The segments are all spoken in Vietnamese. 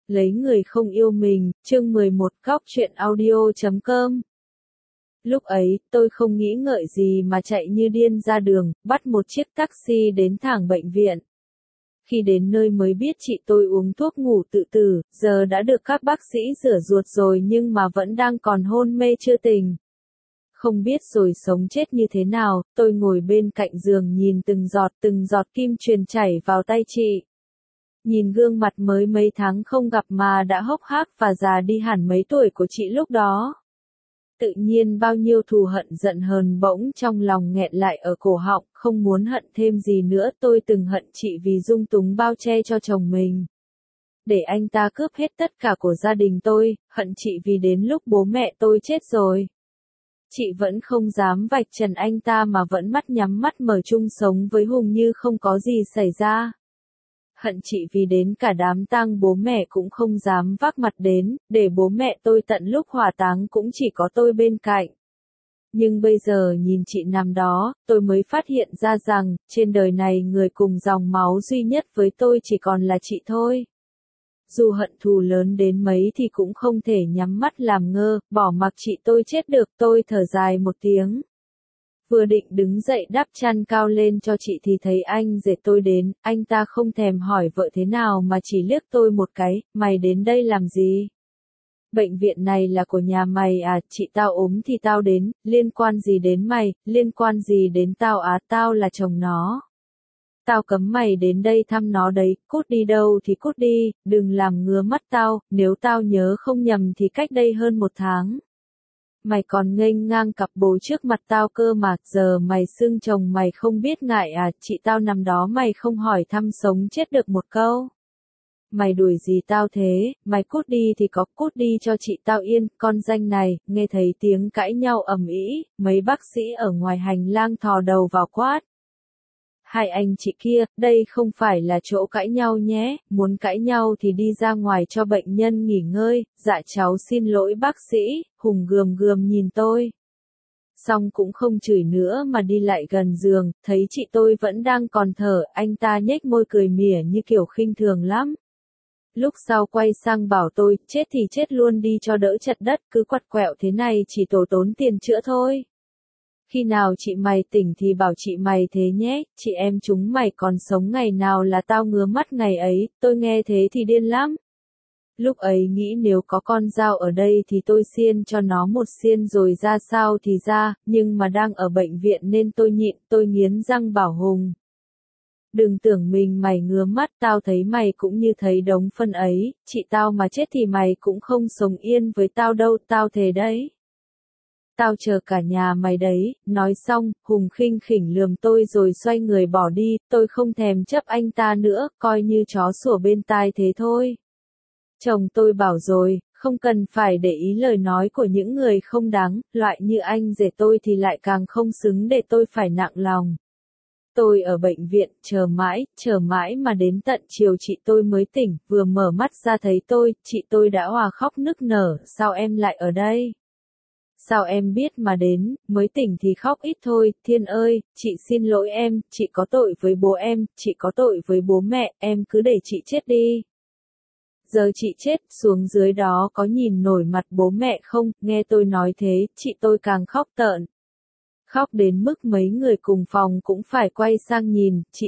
Lấy người không yêu mình, chương 11 Góc truyện audio.com. Lúc ấy, tôi không nghĩ ngợi gì mà chạy như điên ra đường, bắt một chiếc taxi đến thẳng bệnh viện. Khi đến nơi mới biết chị tôi uống thuốc ngủ tự tử, giờ đã được các bác sĩ rửa ruột rồi nhưng mà vẫn đang còn hôn mê chưa tỉnh. Không biết rồi sống chết như thế nào, tôi ngồi bên cạnh giường nhìn từng giọt kim truyền chảy vào tay chị. Nhìn gương mặt mới mấy tháng không gặp mà đã hốc hác và già đi hẳn mấy tuổi của chị lúc đó. Tự nhiên bao nhiêu thù hận giận hờn bỗng trong lòng nghẹn lại ở cổ họng, không muốn hận thêm gì nữa. Tôi từng hận chị vì dung túng bao che cho chồng mình. Để anh ta cướp hết tất cả của gia đình tôi, hận chị vì đến lúc bố mẹ tôi chết rồi. Chị vẫn không dám vạch trần anh ta mà vẫn mắt nhắm mắt mở chung sống với Hùng như không có gì xảy ra. Hận chị vì đến cả đám tang bố mẹ cũng không dám vác mặt đến, để bố mẹ tôi tận lúc hỏa táng cũng chỉ có tôi bên cạnh. Nhưng bây giờ nhìn chị nằm đó, tôi mới phát hiện ra rằng, trên đời này người cùng dòng máu duy nhất với tôi chỉ còn là chị thôi. Dù hận thù lớn đến mấy thì cũng không thể nhắm mắt làm ngơ, bỏ mặc chị tôi chết được. Tôi thở dài một tiếng. Vừa định đứng dậy đắp chăn cao lên cho chị thì thấy anh rể tôi đến, anh ta không thèm hỏi vợ thế nào mà chỉ liếc tôi một cái, mày đến đây làm gì? Bệnh viện này là của nhà mày à, chị tao ốm thì tao đến, liên quan gì đến mày, liên quan gì đến tao à, tao là chồng nó. Tao cấm mày đến đây thăm nó đấy, cút đi đâu thì cút đi, đừng làm ngứa mắt tao, nếu tao nhớ không nhầm thì cách đây hơn 1 tháng. Mày còn nghênh ngang cặp bồ trước mặt tao cơ mà, giờ mày xưng chồng mày không biết ngại à, chị tao nằm đó mày không hỏi thăm sống chết được một câu. Mày đuổi gì tao thế, mày cút đi thì có cút đi cho chị tao yên, con danh này. Nghe thấy tiếng cãi nhau ầm ĩ, mấy bác sĩ ở ngoài hành lang thò đầu vào quát. Hai anh chị kia, đây không phải là chỗ cãi nhau nhé, muốn cãi nhau thì đi ra ngoài cho bệnh nhân nghỉ ngơi. Dạ cháu xin lỗi bác sĩ. Hùng gườm gườm nhìn tôi. Xong cũng không chửi nữa mà đi lại gần giường, thấy chị tôi vẫn đang còn thở, anh ta nhếch môi cười mỉa như kiểu khinh thường lắm. Lúc sau quay sang bảo tôi, chết thì chết luôn đi cho đỡ chật đất, cứ quặt quẹo thế này chỉ tổ tốn tiền chữa thôi. Khi nào chị mày tỉnh thì bảo chị mày thế nhé, chị em chúng mày còn sống ngày nào là tao ngứa mắt ngày ấy. Tôi nghe thế thì điên lắm. Lúc ấy nghĩ nếu có con dao ở đây thì tôi xiên cho nó một xiên rồi ra sao thì ra, nhưng mà đang ở bệnh viện nên tôi nhịn, tôi nghiến răng bảo Hùng. Đừng tưởng mình mày ngứa mắt, tao thấy mày cũng như thấy đống phân ấy, chị tao mà chết thì mày cũng không sống yên với tao đâu, tao thề đấy. Tao chờ cả nhà mày đấy. Nói xong, Hùng khinh khỉnh lườm tôi rồi xoay người bỏ đi. Tôi không thèm chấp anh ta nữa, coi như chó sủa bên tai thế thôi. Chồng tôi bảo rồi, không cần phải để ý lời nói của những người không đáng, loại như anh rể tôi thì lại càng không xứng để tôi phải nặng lòng. Tôi ở bệnh viện, chờ mãi mà đến tận chiều chị tôi mới tỉnh, vừa mở mắt ra thấy tôi, chị tôi đã òa khóc nức nở, sao em lại ở đây? Sao em biết mà đến, mới tỉnh thì khóc ít thôi. Thiên ơi, chị xin lỗi em, chị có tội với bố em, chị có tội với bố mẹ, em cứ để chị chết đi. Giờ chị chết, xuống dưới đó có nhìn nổi mặt bố mẹ không? Nghe tôi nói thế, chị tôi càng khóc tợn. Khóc đến mức mấy người cùng phòng cũng phải quay sang nhìn, chị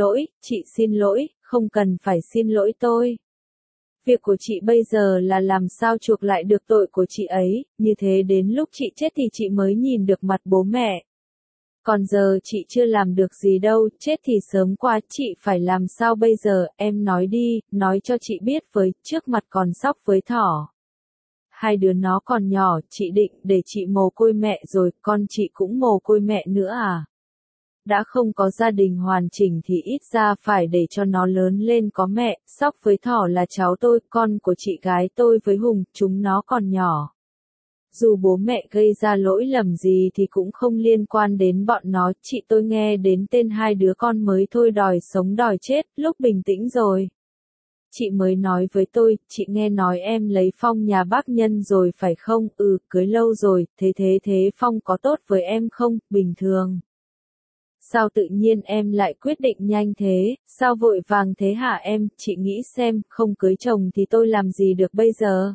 xin lỗi, không cần phải xin lỗi tôi. Việc của chị bây giờ là làm sao chuộc lại được tội của chị ấy, như thế đến lúc chị chết thì chị mới nhìn được mặt bố mẹ. Còn giờ chị chưa làm được gì đâu, chết thì sớm qua, chị phải làm sao bây giờ, em nói đi, nói cho chị biết với, trước mặt còn sóc với thỏ. Hai đứa nó còn nhỏ, chị định để chị mồ côi mẹ rồi, con chị cũng mồ côi mẹ nữa à? Đã không có gia đình hoàn chỉnh thì ít ra phải để cho nó lớn lên có mẹ. Sóc với thỏ là cháu tôi, con của chị gái tôi với Hùng, chúng nó còn nhỏ. Dù bố mẹ gây ra lỗi lầm gì thì cũng không liên quan đến bọn nó. Chị tôi nghe đến tên hai đứa con mới thôi đòi sống đòi chết. Lúc bình tĩnh rồi, chị mới nói với tôi, chị nghe nói em lấy Phong nhà bác Nhân rồi phải không? Cưới lâu rồi, thế Phong có tốt với em không? Bình thường. sao tự nhiên em lại quyết định nhanh thế, sao vội vàng thế hả em, chị nghĩ xem, không cưới chồng thì tôi làm gì được bây giờ.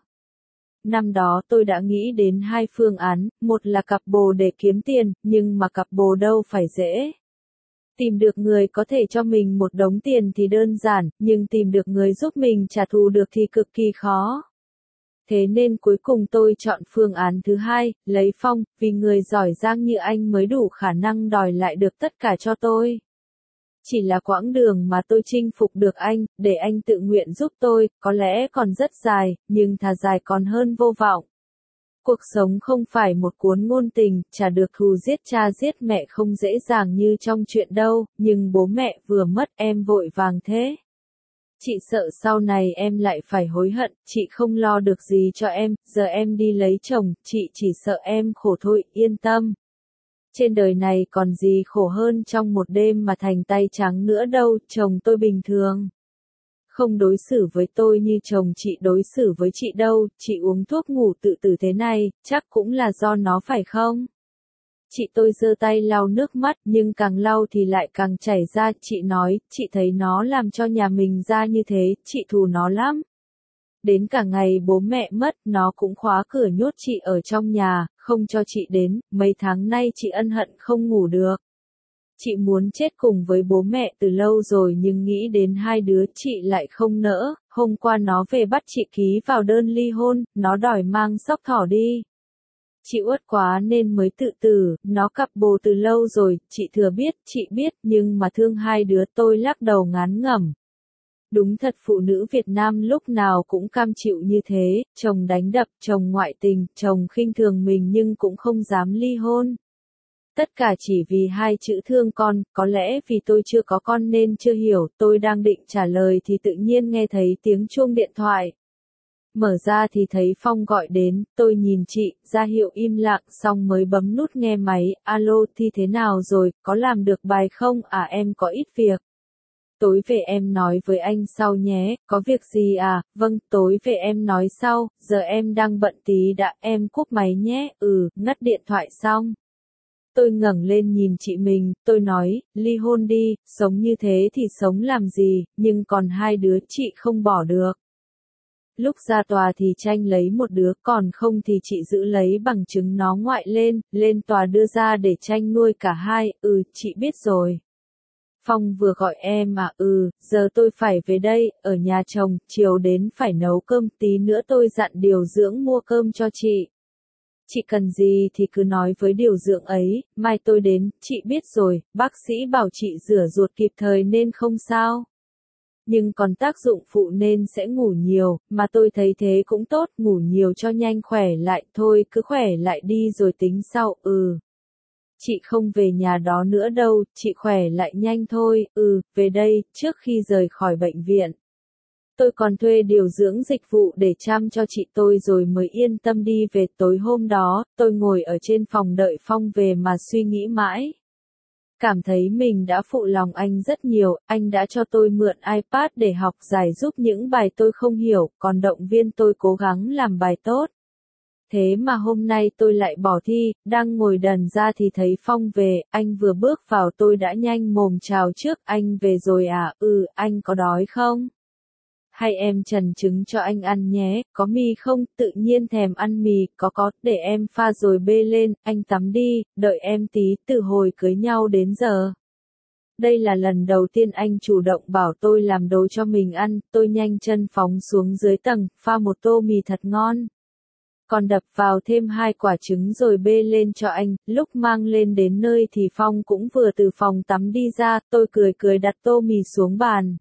Năm đó tôi đã nghĩ đến hai phương án, một là cặp bồ để kiếm tiền, nhưng mà cặp bồ đâu phải dễ. Tìm được người có thể cho mình một đống tiền thì đơn giản, nhưng tìm được người giúp mình trả thù được thì cực kỳ khó. Thế nên cuối cùng tôi chọn phương án thứ hai, lấy Phong, vì người giỏi giang như anh mới đủ khả năng đòi lại được tất cả cho tôi. Chỉ là quãng đường mà tôi chinh phục được anh, để anh tự nguyện giúp tôi, có lẽ còn rất dài, nhưng thà dài còn hơn vô vọng. Cuộc sống không phải một cuốn ngôn tình, chả được thù giết cha giết mẹ không dễ dàng như trong chuyện đâu, nhưng bố mẹ vừa mất em vội vàng thế. Chị sợ sau này em lại phải hối hận, chị không lo được gì cho em, giờ em đi lấy chồng, chị chỉ sợ em khổ thôi, yên tâm. Trên đời này còn gì khổ hơn trong một đêm mà thành tay trắng nữa đâu, chồng tôi bình thường. Không đối xử với tôi như chồng chị đối xử với chị đâu, chị uống thuốc ngủ tự tử thế này, chắc cũng là do nó phải không? Chị tôi giơ tay lau nước mắt nhưng càng lau thì lại càng chảy ra, chị nói, chị thấy nó làm cho nhà mình ra như thế, chị thù nó lắm. Đến cả ngày bố mẹ mất, nó cũng khóa cửa nhốt chị ở trong nhà, không cho chị đến, mấy tháng nay chị ân hận không ngủ được. Chị muốn chết cùng với bố mẹ từ lâu rồi nhưng nghĩ đến hai đứa chị lại không nỡ, hôm qua nó về bắt chị ký vào đơn ly hôn, nó đòi mang sóc thỏ đi. Chị uất quá nên mới tự tử, nó cặp bồ từ lâu rồi, chị thừa biết, chị biết, nhưng mà thương hai đứa tôi lắc đầu ngán ngẩm. Đúng thật phụ nữ Việt Nam lúc nào cũng cam chịu như thế, chồng đánh đập, chồng ngoại tình, chồng khinh thường mình nhưng cũng không dám ly hôn. Tất cả chỉ vì hai chữ thương con, có lẽ vì tôi chưa có con nên chưa hiểu, tôi đang định trả lời thì tự nhiên nghe thấy tiếng chuông điện thoại. Mở ra thì thấy Phong gọi đến, tôi nhìn chị, ra hiệu im lặng xong mới bấm nút nghe máy, alo thì thế nào rồi, có làm được bài không, à em có ít việc. Tối về em nói với anh sau nhé, có việc gì à, vâng, tối về em nói sau, giờ em đang bận tí đã, em cúp máy nhé, ngắt điện thoại xong. Tôi ngẩng lên nhìn chị mình, tôi nói, ly hôn đi, sống như thế thì sống làm gì, nhưng còn hai đứa chị không bỏ được. Lúc ra tòa thì tranh lấy một đứa, còn không thì chị giữ lấy bằng chứng nó ngoại lên tòa đưa ra để tranh nuôi cả hai, chị biết rồi. Phong vừa gọi em à, giờ tôi phải về đây, ở nhà chồng, chiều đến phải nấu cơm, tí nữa tôi dặn điều dưỡng mua cơm cho chị. Chị cần gì thì cứ nói với điều dưỡng ấy, mai tôi đến, chị biết rồi, bác sĩ bảo chị rửa ruột kịp thời nên không sao. Nhưng còn tác dụng phụ nên sẽ ngủ nhiều, mà tôi thấy thế cũng tốt, ngủ nhiều cho nhanh khỏe lại, thôi cứ khỏe lại đi rồi tính sau, Chị không về nhà đó nữa đâu, chị khỏe lại nhanh thôi, về đây, trước khi rời khỏi bệnh viện. Tôi còn thuê điều dưỡng dịch vụ để chăm cho chị tôi rồi mới yên tâm đi về. Tối hôm đó, tôi ngồi ở trên phòng đợi Phong về mà suy nghĩ mãi. Cảm thấy mình đã phụ lòng anh rất nhiều, anh đã cho tôi mượn iPad để học giải giúp những bài tôi không hiểu, còn động viên tôi cố gắng làm bài tốt. Thế mà hôm nay tôi lại bỏ thi, đang ngồi đần ra thì thấy Phong về, anh vừa bước vào tôi đã nhanh mồm chào trước, anh về rồi à, anh có đói không? Hay em trần trứng cho anh ăn nhé, có mì không, tự nhiên thèm ăn mì, có, để em pha rồi bê lên, anh tắm đi, đợi em tí, từ hồi cưới nhau đến giờ. Đây là lần đầu tiên anh chủ động bảo tôi làm đồ cho mình ăn, tôi nhanh chân phóng xuống dưới tầng, pha một tô mì thật ngon. Còn đập vào thêm 2 quả trứng rồi bê lên cho anh, lúc mang lên đến nơi thì Phong cũng vừa từ phòng tắm đi ra, tôi cười đặt tô mì xuống bàn.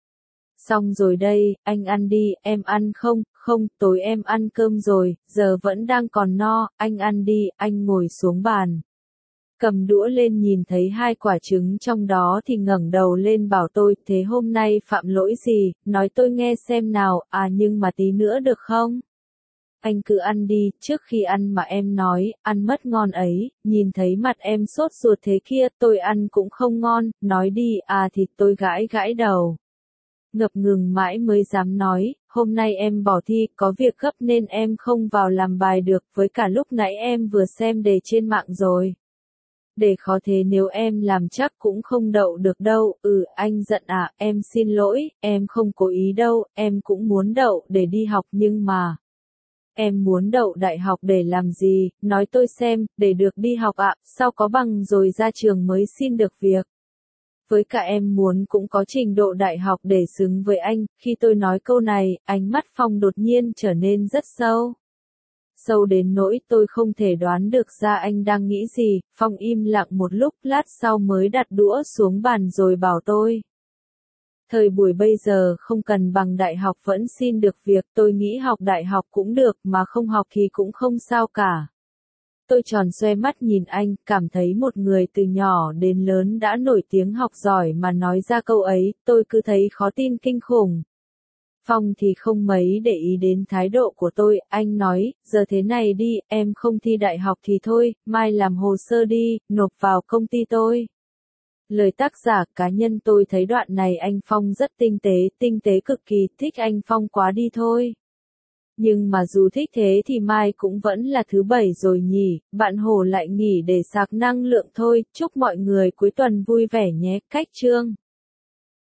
Xong rồi đây, anh ăn đi, em ăn không, tối em ăn cơm rồi, giờ vẫn đang còn no, anh ăn đi, anh ngồi xuống bàn. Cầm đũa lên nhìn thấy 2 quả trứng trong đó thì ngẩng đầu lên bảo tôi, thế hôm nay phạm lỗi gì, nói tôi nghe xem nào, nhưng mà tí nữa được không? Anh cứ ăn đi, trước khi ăn mà em nói, ăn mất ngon ấy, nhìn thấy mặt em sốt ruột thế kia, tôi ăn cũng không ngon, nói đi, thì tôi gãi đầu. Ngập ngừng mãi mới dám nói, hôm nay em bỏ thi, có việc gấp nên em không vào làm bài được, với cả lúc nãy em vừa xem đề trên mạng rồi. Để khó thế nếu em làm chắc cũng không đậu được đâu. Anh giận à, em xin lỗi, em không cố ý đâu, em cũng muốn đậu để đi học nhưng mà. Em muốn đậu đại học để làm gì, nói tôi xem, để được đi học ạ, sao có bằng rồi ra trường mới xin được việc. Với cả em muốn cũng có trình độ đại học để xứng với anh. Khi tôi nói câu này, ánh mắt Phong đột nhiên trở nên rất sâu. Sâu đến nỗi tôi không thể đoán được ra anh đang nghĩ gì. Phong im lặng một lúc, lát sau mới đặt đũa xuống bàn rồi bảo tôi. Thời buổi bây giờ không cần bằng đại học vẫn xin được việc, tôi nghĩ học đại học cũng được mà không học thì cũng không sao cả. Tôi tròn xoe mắt nhìn anh, cảm thấy một người từ nhỏ đến lớn đã nổi tiếng học giỏi mà nói ra câu ấy, tôi cứ thấy khó tin kinh khủng. Phong thì không mấy để ý đến thái độ của tôi, anh nói, giờ thế này đi, em không thi đại học thì thôi, mai làm hồ sơ đi, nộp vào công ty tôi. Lời tác giả cá nhân tôi thấy đoạn này anh Phong rất tinh tế cực kỳ, thích anh Phong quá đi thôi. Nhưng mà dù thích thế thì mai cũng vẫn là thứ bảy rồi nhỉ, bạn Hồ lại nghỉ để sạc năng lượng thôi, chúc mọi người cuối tuần vui vẻ nhé, cách chương.